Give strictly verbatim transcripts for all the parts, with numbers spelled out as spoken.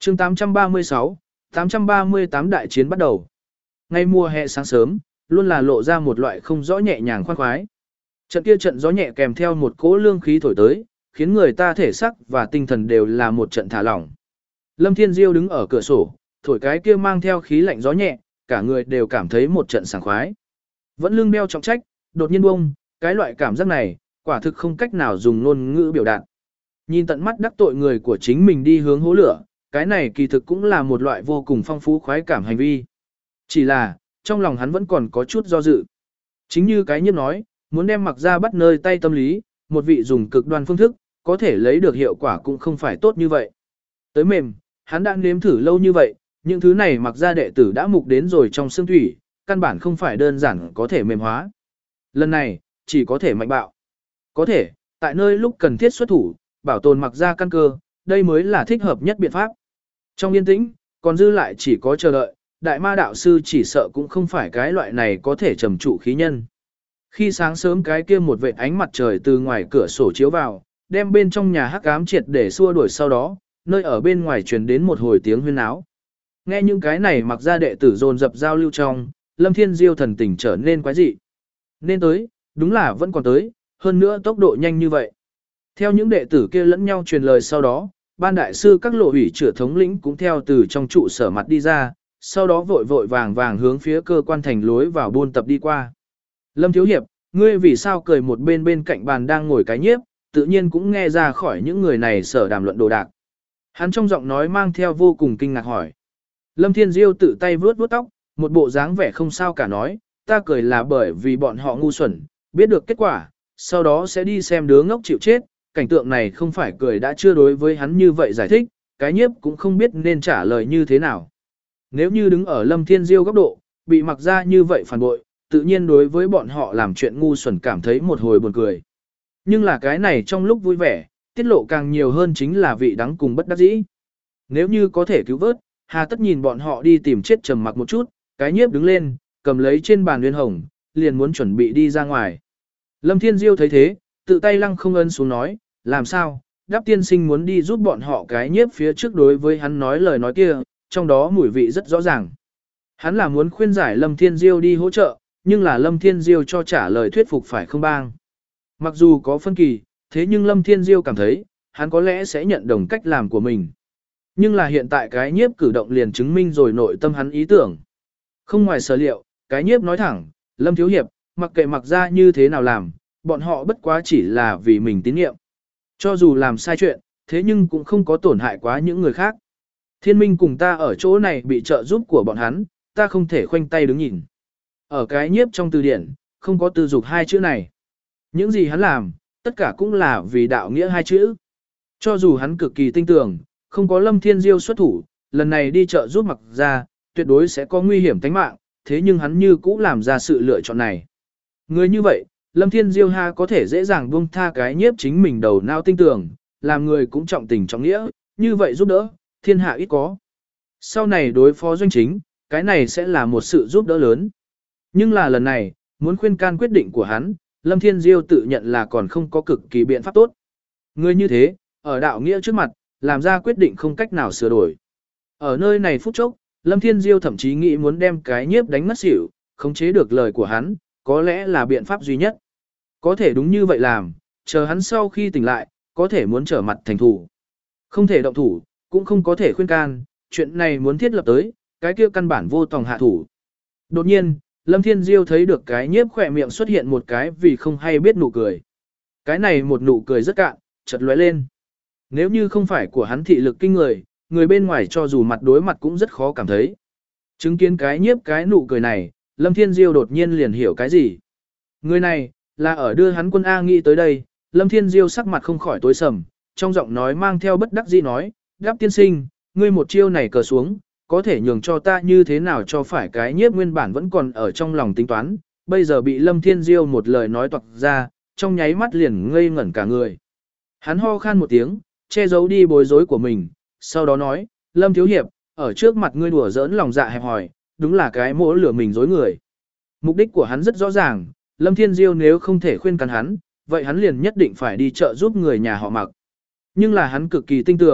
chương tám trăm ba mươi sáu, tám trăm ba mươi tám đại chiến bắt đầu. Ngay mùa hè sáng sớm, luôn là lộ ra một loại không rõ nhẹ nhàng khoan khoái. Trận kia trận gió nhẹ kèm theo một cỗ lương khí thổi tới, khiến người ta thể sắc và tinh thần đều là một trận thả lỏng. Lâm Thiên Diêu đứng ở cửa sổ, thổi cái kia mang theo khí lạnh gió nhẹ, cả người đều cảm thấy một trận sảng khoái. Vẫn lưng đeo trọng trách, đột nhiên buông, cái loại cảm giác này, quả thực không cách nào dùng ngôn ngữ biểu đạt. Nhìn tận mắt đắc tội người của chính mình đi hướng hố lửa, cái này kỳ thực cũng là một loại vô cùng phong phú khoái cảm hành vi. Chỉ là, trong lòng hắn vẫn còn có chút do dự. Chính như cái nhiếp nói, muốn đem mặc ra bắt nơi tay tâm lý, một vị dùng cực đoan phương thức, có thể lấy được hiệu quả cũng không phải tốt như vậy. Tới mềm, hắn đã nếm thử lâu như vậy, những thứ này mặc ra đệ tử đã mục đến rồi trong xương thủy, căn bản không phải đơn giản có thể mềm hóa. Lần này, chỉ có thể mạnh bạo. Có thể, tại nơi lúc cần thiết xuất thủ, bảo tồn mặc ra căn cơ, đây mới là thích hợp nhất biện pháp. Trong yên tĩnh, còn dư lại chỉ có chờ đợi, đại ma đạo sư chỉ sợ cũng không phải cái loại này có thể trầm trụ khí nhân. Khi sáng sớm cái kia một vệt ánh mặt trời từ ngoài cửa sổ chiếu vào, đem bên trong nhà hắc ám triệt để xua đuổi sau đó, nơi ở bên ngoài truyền đến một hồi tiếng huyên náo. Nghe những cái này mặc ra đệ tử dồn dập giao lưu trong, Lâm Thiên Diêu thần tình trở nên quái dị. Nên tới, đúng là vẫn còn tới, hơn nữa tốc độ nhanh như vậy. Theo những đệ tử kia lẫn nhau truyền lời sau đó, ban đại sư các lộ ủy chữa thống lĩnh cũng theo từ trong trụ sở mặt đi ra, sau đó vội vội vàng vàng hướng phía cơ quan thành lối vào buôn tập đi qua. Lâm Thiếu Hiệp, ngươi vì sao cười một bên bên cạnh bàn đang ngồi cái nhiếp, tự nhiên cũng nghe ra khỏi những người này sở đàm luận đồ đạc. Hắn trong giọng nói mang theo vô cùng kinh ngạc hỏi. Lâm Thiên Diêu tự tay vuốt vuốt tóc, một bộ dáng vẻ không sao cả nói, ta cười là bởi vì bọn họ ngu xuẩn, biết được kết quả, sau đó sẽ đi xem đứa ngốc chịu chết, cảnh tượng này không phải cười đã chưa đối với hắn như vậy giải thích, cái nhiếp cũng không biết nên trả lời như thế nào. Nếu như đứng ở Lâm Thiên Diêu góc độ, bị mặc ra như vậy phản bội, tự nhiên đối với bọn họ làm chuyện ngu xuẩn cảm thấy một hồi buồn cười. Nhưng là cái này trong lúc vui vẻ, tiết lộ càng nhiều hơn chính là vị đắng cùng bất đắc dĩ. Nếu như có thể cứu vớt, hà tất nhìn bọn họ đi tìm chết trầm mặc một chút, cái nhiếp đứng lên, cầm lấy trên bàn nguyên hồng, liền muốn chuẩn bị đi ra ngoài. Lâm Thiên Diêu thấy thế, tự tay lăng không ân xuống nói, làm sao, đáp tiên sinh muốn đi giúp bọn họ cái nhiếp phía trước đối với hắn nói lời nói kia, trong đó mùi vị rất rõ ràng. Hắn là muốn khuyên giải Lâm Thiên Diêu đi hỗ trợ, nhưng là Lâm Thiên Diêu cho trả lời thuyết phục phải không bang. Mặc dù có phân kỳ, thế nhưng Lâm Thiên Diêu cảm thấy, hắn có lẽ sẽ nhận đồng cách làm của mình. Nhưng là hiện tại cái nhiếp cử động liền chứng minh rồi nội tâm hắn ý tưởng. Không ngoài sở liệu, cái nhiếp nói thẳng, Lâm Thiếu Hiệp, mặc kệ mặc ra như thế nào làm, bọn họ bất quá chỉ là vì mình tín nhiệm. Cho dù làm sai chuyện, thế nhưng cũng không có tổn hại quá những người khác. Thiên minh cùng ta ở chỗ này bị trợ giúp của bọn hắn, ta không thể khoanh tay đứng nhìn. Ở cái nhiếp trong từ điển, không có từ dục hai chữ này. Những gì hắn làm, tất cả cũng là vì đạo nghĩa hai chữ. Cho dù hắn cực kỳ tinh tưởng, không có Lâm Thiên Diêu xuất thủ, lần này đi chợ giúp mặc ra, tuyệt đối sẽ có nguy hiểm tính mạng, thế nhưng hắn như cũ làm ra sự lựa chọn này. Người như vậy, Lâm Thiên Diêu ha có thể dễ dàng buông tha cái nhiếp chính mình đầu não tinh tưởng, làm người cũng trọng tình trọng nghĩa, như vậy giúp đỡ, thiên hạ ít có. Sau này đối phó doanh chính, cái này sẽ là một sự giúp đỡ lớn. Nhưng là lần này, muốn khuyên can quyết định của hắn, Lâm Thiên Diêu tự nhận là còn không có cực kỳ biện pháp tốt. Người như thế, ở đạo nghĩa trước mặt, làm ra quyết định không cách nào sửa đổi. Ở nơi này phút chốc, Lâm Thiên Diêu thậm chí nghĩ muốn đem cái nhiếp đánh ngất xỉu, khống chế được lời của hắn, có lẽ là biện pháp duy nhất. Có thể đúng như vậy làm, chờ hắn sau khi tỉnh lại, có thể muốn trở mặt thành thủ. Không thể động thủ, cũng không có thể khuyên can, chuyện này muốn thiết lập tới, cái kia căn bản vô tòng hạ thủ. Đột nhiên, Lâm Thiên Diêu thấy được cái nhiếp khỏe miệng xuất hiện một cái vì không hay biết nụ cười. Cái này một nụ cười rất cạn, chợt lóe lên. Nếu như không phải của hắn thị lực kinh người, người bên ngoài cho dù mặt đối mặt cũng rất khó cảm thấy. Chứng kiến cái nhiếp cái nụ cười này, Lâm Thiên Diêu đột nhiên liền hiểu cái gì. Người này, là ở đưa hắn quân A nghĩ tới đây, Lâm Thiên Diêu sắc mặt không khỏi tối sầm, trong giọng nói mang theo bất đắc dĩ nói, đáp tiên sinh, ngươi một chiêu này cờ xuống, có thể nhường cho ta như thế nào cho phải cái nhiếp nguyên bản vẫn còn ở trong lòng tính toán, bây giờ bị Lâm Thiên Diêu một lời nói toạc ra, trong nháy mắt liền ngây ngẩn cả người. Hắn ho khan một tiếng, che giấu đi bối rối của mình, sau đó nói, Lâm Thiếu Hiệp, ở trước mặt ngươi đùa giỡn lòng dạ hẹp hòi, đúng là cái mỗ lửa mình dối người. Mục đích của hắn rất rõ ràng, Lâm Thiên Diêu nếu không thể khuyên can hắn, vậy hắn liền nhất định phải đi chợ giúp người nhà họ mặc. Nhưng là hắn cực kỳ tinh tưởng,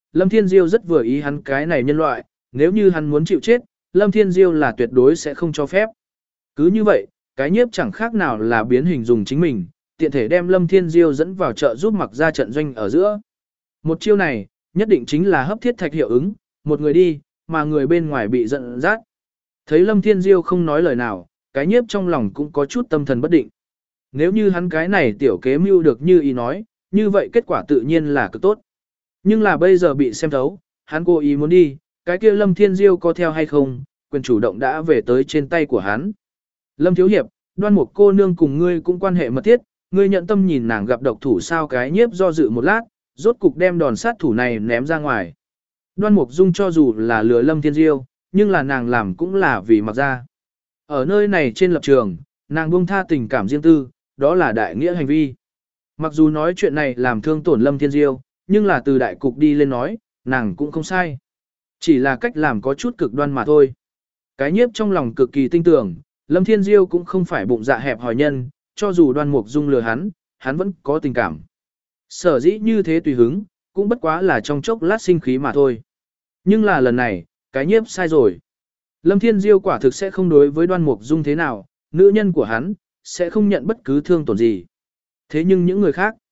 Lâm Thiên Diêu rất vừa ý hắn cái này nhân loại, nếu như hắn muốn chịu chết, Lâm Thiên Diêu là tuyệt đối sẽ không cho phép. Cứ như vậy, cái nhiếp chẳng khác nào là biến hình dùng chính mình, tiện thể đem Lâm Thiên Diêu dẫn vào chợ giúp mặc ra trận doanh ở giữa. Một chiêu này, nhất định chính là hấp thiết thạch hiệu ứng, một người đi, mà người bên ngoài bị giận dắt. Thấy Lâm Thiên Diêu không nói lời nào, cái nhiếp trong lòng cũng có chút tâm thần bất định. Nếu như hắn cái này tiểu kế mưu được như ý nói, như vậy kết quả tự nhiên là cực tốt. Nhưng là bây giờ bị xem thấu, hắn cố ý muốn đi, cái kia Lâm Thiên Diêu có theo hay không, quyền chủ động đã về tới trên tay của hắn. Lâm Thiếu Hiệp, Đoan Mục cô nương cùng ngươi cũng quan hệ mật thiết, ngươi nhận tâm nhìn nàng gặp độc thủ sao? Cái nhiếp do dự một lát, rốt cục đem đòn sát thủ này ném ra ngoài. Đoan Mục Dung cho dù là lừa Lâm Thiên Diêu, nhưng là nàng làm cũng là vì mặc ra. Ở nơi này trên lập trường, nàng buông tha tình cảm riêng tư, đó là đại nghĩa hành vi. Mặc dù nói chuyện này làm thương tổn Lâm Thiên Diêu, nhưng là từ đại cục đi lên nói, nàng cũng không sai. Chỉ là cách làm có chút cực đoan mà thôi. Cái nhiếp trong lòng cực kỳ tinh tưởng, Lâm Thiên Diêu cũng không phải bụng dạ hẹp hòi nhân, cho dù Đoan Mục Dung lừa hắn, hắn vẫn có tình cảm. Sở dĩ như thế tùy hứng, cũng bất quá là trong chốc lát sinh khí mà thôi. Nhưng là lần này, cái nhiếp sai rồi. Lâm Thiên Diêu quả thực sẽ không đối với Đoan Mục Dung thế nào, nữ nhân của hắn, sẽ không nhận bất cứ thương tổn gì. Thế nhưng những người khác,